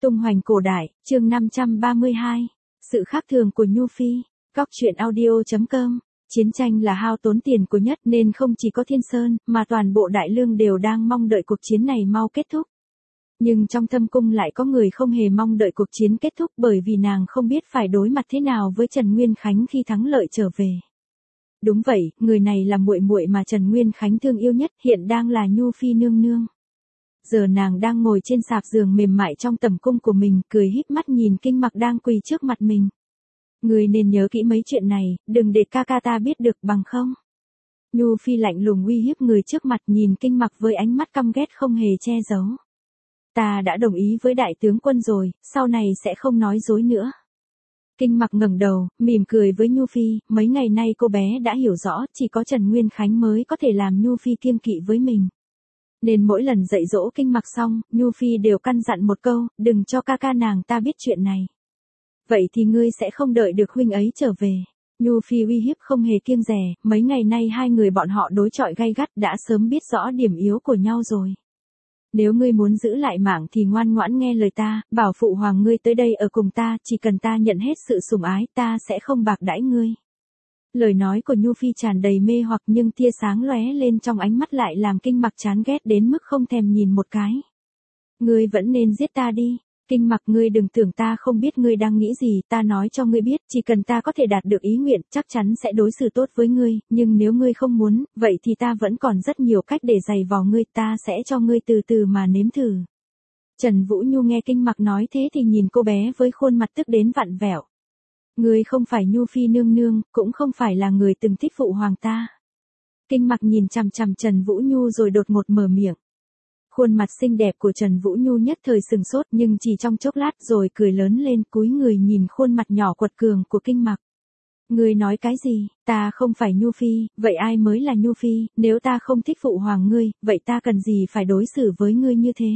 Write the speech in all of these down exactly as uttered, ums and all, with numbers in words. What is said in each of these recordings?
Tung hoành cổ đại, chương năm trăm ba mươi hai. Sự khác thường của Nhu Phi. Cóc truyện audio chấm com. Chiến tranh là hao tốn tiền của nhất nên không chỉ có Thiên Sơn, mà toàn bộ Đại Lương đều đang mong đợi cuộc chiến này mau kết thúc. Nhưng trong thâm cung lại có người không hề mong đợi cuộc chiến kết thúc bởi vì nàng không biết phải đối mặt thế nào với Trần Nguyên Khánh khi thắng lợi trở về. Đúng vậy, người này là muội muội mà Trần Nguyên Khánh thương yêu nhất, hiện đang là Nhu Phi nương nương. Giờ nàng đang ngồi trên sạp giường mềm mại trong tầm cung của mình, cười híp mắt nhìn Kinh Mặc đang quỳ trước mặt mình. Ngươi nên nhớ kỹ mấy chuyện này, đừng để ca ca ta biết được bằng không. Nhu Phi lạnh lùng uy hiếp người trước mặt, nhìn Kinh Mặc với ánh mắt căm ghét không hề che giấu. Ta đã đồng ý với đại tướng quân rồi, sau này sẽ không nói dối nữa. Kinh Mặc ngẩng đầu, mỉm cười với Nhu Phi, mấy ngày nay cô bé đã hiểu rõ, chỉ có Trần Nguyên Khánh mới có thể làm Nhu Phi kiêng kỵ với mình. Nên mỗi lần dạy dỗ Kinh Mặc xong, Nhu Phi đều căn dặn một câu, đừng cho ca ca nàng ta biết chuyện này. Vậy thì ngươi sẽ không đợi được huynh ấy trở về. Nhu Phi uy hiếp không hề kiêng dè, mấy ngày nay hai người bọn họ đối chọi gay gắt đã sớm biết rõ điểm yếu của nhau rồi. Nếu ngươi muốn giữ lại mạng thì ngoan ngoãn nghe lời ta, bảo phụ hoàng ngươi tới đây ở cùng ta, chỉ cần ta nhận hết sự sủng ái, ta sẽ không bạc đãi ngươi. Lời nói của Nhu Phi tràn đầy mê hoặc nhưng tia sáng lóe lên trong ánh mắt lại làm Kinh Mặc chán ghét đến mức không thèm nhìn một cái. Ngươi vẫn nên giết ta đi. Kinh Mặc, ngươi đừng tưởng ta không biết ngươi đang nghĩ gì, ta nói cho ngươi biết, chỉ cần ta có thể đạt được ý nguyện, chắc chắn sẽ đối xử tốt với ngươi, nhưng nếu ngươi không muốn, vậy thì ta vẫn còn rất nhiều cách để giày vò ngươi, ta sẽ cho ngươi từ từ mà nếm thử. Trần Vũ Nhu nghe Kinh Mặc nói thế thì nhìn cô bé với khuôn mặt tức đến vặn vẹo. Ngươi không phải Nhu Phi nương nương, cũng không phải là người từng thích phụ hoàng ta. Kinh Mặc nhìn chằm chằm Trần Vũ Nhu rồi đột ngột mở miệng. Khuôn mặt xinh đẹp của Trần Vũ Nhu nhất thời sừng sốt nhưng chỉ trong chốc lát rồi cười lớn lên, cúi người nhìn khuôn mặt nhỏ quật cường của Kinh Mặc. Ngươi nói cái gì, ta không phải Nhu Phi, vậy ai mới là Nhu Phi, nếu ta không thích phụ hoàng ngươi, vậy ta cần gì phải đối xử với ngươi như thế?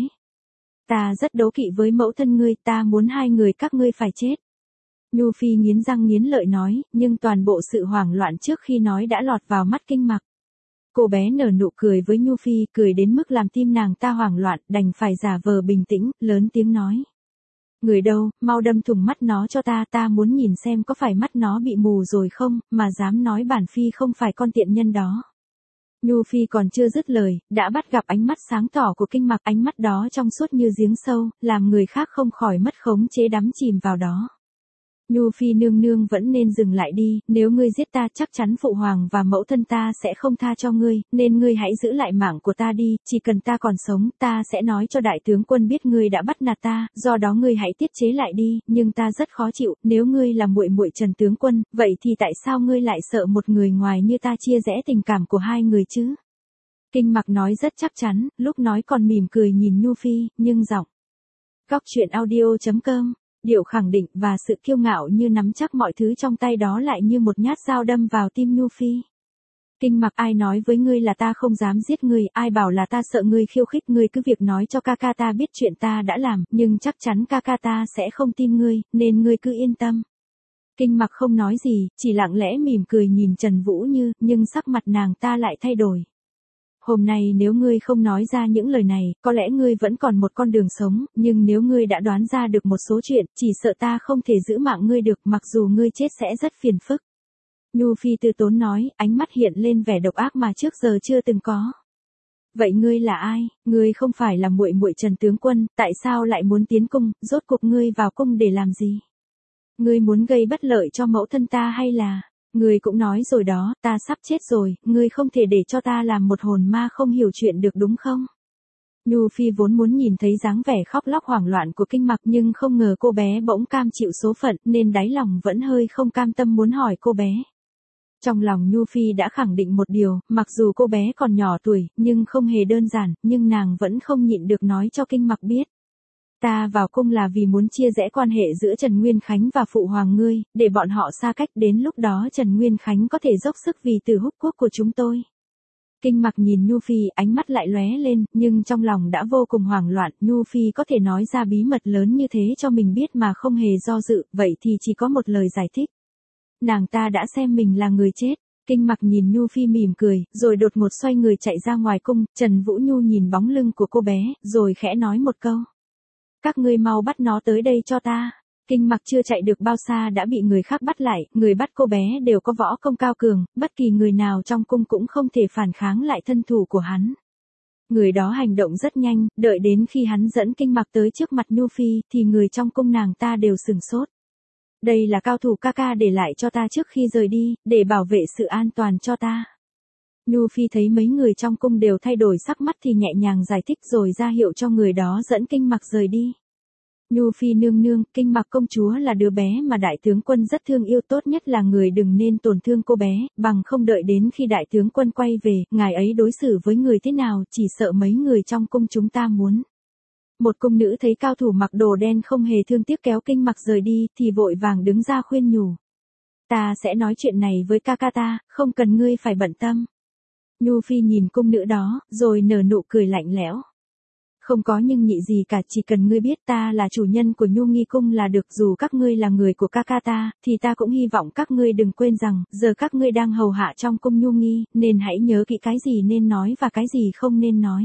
Ta rất đố kỵ với mẫu thân ngươi, ta muốn hai người các ngươi phải chết. Nhu Phi nghiến răng nghiến lợi nói, nhưng toàn bộ sự hoảng loạn trước khi nói đã lọt vào mắt Kinh Mặc. Cô bé nở nụ cười với Nhu Phi, cười đến mức làm tim nàng ta hoảng loạn, đành phải giả vờ bình tĩnh, lớn tiếng nói. Người đâu, mau đâm thủng mắt nó cho ta, ta muốn nhìn xem có phải mắt nó bị mù rồi không, mà dám nói bản Phi không phải con tiện nhân đó. Nhu Phi còn chưa dứt lời, đã bắt gặp ánh mắt sáng tỏ của Kinh Mặc, ánh mắt đó trong suốt như giếng sâu, làm người khác không khỏi mất khống chế đắm chìm vào đó. Nhu Phi nương nương vẫn nên dừng lại đi, nếu ngươi giết ta chắc chắn phụ hoàng và mẫu thân ta sẽ không tha cho ngươi, nên ngươi hãy giữ lại mạng của ta đi, chỉ cần ta còn sống, ta sẽ nói cho đại tướng quân biết ngươi đã bắt nạt ta, do đó ngươi hãy tiết chế lại đi, nhưng ta rất khó chịu, nếu ngươi là muội muội Trần tướng quân, vậy thì tại sao ngươi lại sợ một người ngoài như ta chia rẽ tình cảm của hai người chứ? Kinh Mặc nói rất chắc chắn, lúc nói còn mỉm cười nhìn Nhu Phi, nhưng giọng. Cóc truyện audio chấm com. Điệu khẳng định và sự kiêu ngạo như nắm chắc mọi thứ trong tay đó lại như một nhát dao đâm vào tim Nhu Phi. Kinh Mặc, ai nói với ngươi là ta không dám giết ngươi, ai bảo là ta sợ ngươi khiêu khích, ngươi cứ việc nói cho ca ca ta biết chuyện ta đã làm, nhưng chắc chắn ca ca ta sẽ không tin ngươi, nên ngươi cứ yên tâm. Kinh Mặc không nói gì, chỉ lặng lẽ mỉm cười nhìn Trần Vũ Như, nhưng sắc mặt nàng ta lại thay đổi. Hôm nay nếu ngươi không nói ra những lời này, có lẽ ngươi vẫn còn một con đường sống, nhưng nếu ngươi đã đoán ra được một số chuyện, chỉ sợ ta không thể giữ mạng ngươi được, mặc dù ngươi chết sẽ rất phiền phức. Nhu Phi từ tốn nói, ánh mắt hiện lên vẻ độc ác mà trước giờ chưa từng có. Vậy ngươi là ai? Ngươi không phải là muội muội Trần tướng quân, tại sao lại muốn tiến cung, rốt cuộc ngươi vào cung để làm gì? Ngươi muốn gây bất lợi cho mẫu thân ta hay là... Ngươi cũng nói rồi đó, ta sắp chết rồi, ngươi không thể để cho ta làm một hồn ma không hiểu chuyện được đúng không? Nhu Phi vốn muốn nhìn thấy dáng vẻ khóc lóc hoảng loạn của Kinh Mặc nhưng không ngờ cô bé bỗng cam chịu số phận nên đáy lòng vẫn hơi không cam tâm muốn hỏi cô bé. Trong lòng Nhu Phi đã khẳng định một điều, mặc dù cô bé còn nhỏ tuổi, nhưng không hề đơn giản, nhưng nàng vẫn không nhịn được nói cho Kinh Mặc biết. Ta vào cung là vì muốn chia rẽ quan hệ giữa Trần Nguyên Khánh và phụ hoàng ngươi, để bọn họ xa cách, đến lúc đó Trần Nguyên Khánh có thể dốc sức vì từ húc quốc của chúng tôi. Kinh Mặc nhìn Nhu Phi, ánh mắt lại lóe lên, nhưng trong lòng đã vô cùng hoảng loạn, Nhu Phi có thể nói ra bí mật lớn như thế cho mình biết mà không hề do dự, vậy thì chỉ có một lời giải thích. Nàng ta đã xem mình là người chết. Kinh Mặc nhìn Nhu Phi mỉm cười, rồi đột ngột xoay người chạy ra ngoài cung, Trần Vũ Nhu nhìn bóng lưng của cô bé, rồi khẽ nói một câu. Các ngươi mau bắt nó tới đây cho ta. Kinh Mặc chưa chạy được bao xa đã bị người khác bắt lại, người bắt cô bé đều có võ công cao cường, bất kỳ người nào trong cung cũng không thể phản kháng lại thân thủ của hắn. Người đó hành động rất nhanh, đợi đến khi hắn dẫn Kinh Mặc tới trước mặt Nhu Phi, thì người trong cung nàng ta đều sửng sốt. Đây là cao thủ ca ca để lại cho ta trước khi rời đi, để bảo vệ sự an toàn cho ta. Nhu Phi thấy mấy người trong cung đều thay đổi sắc mắt thì nhẹ nhàng giải thích rồi ra hiệu cho người đó dẫn Kinh Mặc rời đi. Nhu Phi nương nương, Kinh Mặc công chúa là đứa bé mà đại tướng quân rất thương yêu, tốt nhất là người đừng nên tổn thương cô bé, bằng không đợi đến khi đại tướng quân quay về, ngài ấy đối xử với người thế nào, chỉ sợ mấy người trong cung chúng ta muốn. Một cung nữ thấy cao thủ mặc đồ đen không hề thương tiếc kéo Kinh Mặc rời đi, thì vội vàng đứng ra khuyên nhủ. Ta sẽ nói chuyện này với ca ca ta, không cần ngươi phải bận tâm. Nhu Phi nhìn cung nữ đó, rồi nở nụ cười lạnh lẽo. Không có nhưng nhị gì cả, chỉ cần ngươi biết ta là chủ nhân của Nhu Nghi cung là được, dù các ngươi là người của ca ca ta, thì ta cũng hy vọng các ngươi đừng quên rằng, giờ các ngươi đang hầu hạ trong cung Nhu Nghi, nên hãy nhớ kỹ cái gì nên nói và cái gì không nên nói.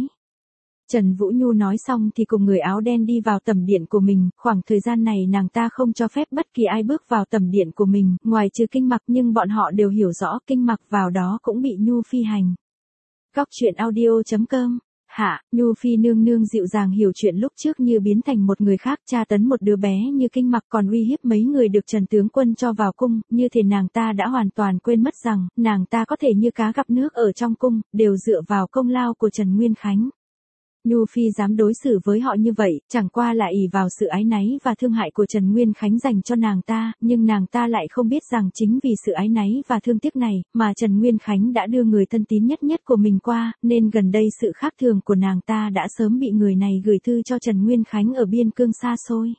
Trần Vũ Nhu nói xong thì cùng người áo đen đi vào tẩm điện của mình, khoảng thời gian này nàng ta không cho phép bất kỳ ai bước vào tẩm điện của mình, ngoài trừ Kinh Mặc, nhưng bọn họ đều hiểu rõ Kinh Mặc vào đó cũng bị Nhu Phi hành. Góc truyện audio chấm com. Hạ, Nhu Phi nương nương dịu dàng hiểu chuyện lúc trước như biến thành một người khác, tra tấn một đứa bé như Kinh Mặc, còn uy hiếp mấy người được Trần tướng quân cho vào cung, như thể nàng ta đã hoàn toàn quên mất rằng, nàng ta có thể như cá gặp nước ở trong cung, đều dựa vào công lao của Trần Nguyên Khánh. Nhu Phi dám đối xử với họ như vậy, chẳng qua là ỷ vào sự ái náy và thương hại của Trần Nguyên Khánh dành cho nàng ta, nhưng nàng ta lại không biết rằng chính vì sự ái náy và thương tiếc này, mà Trần Nguyên Khánh đã đưa người thân tín nhất nhất của mình qua, nên gần đây sự khác thường của nàng ta đã sớm bị người này gửi thư cho Trần Nguyên Khánh ở biên cương xa xôi.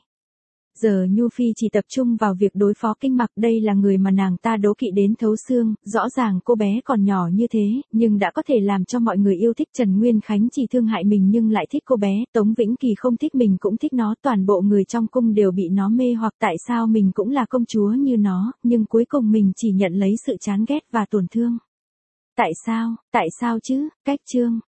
Giờ Nhu Phi chỉ tập trung vào việc đối phó Kinh Mặc, đây là người mà nàng ta đố kỵ đến thấu xương, rõ ràng cô bé còn nhỏ như thế, nhưng đã có thể làm cho mọi người yêu thích. Trần Nguyên Khánh chỉ thương hại mình nhưng lại thích cô bé, Tống Vĩnh Kỳ không thích mình cũng thích nó, toàn bộ người trong cung đều bị nó mê hoặc. Tại sao mình cũng là công chúa như nó, nhưng cuối cùng mình chỉ nhận lấy sự chán ghét và tổn thương. Tại sao, tại sao chứ, cách chương.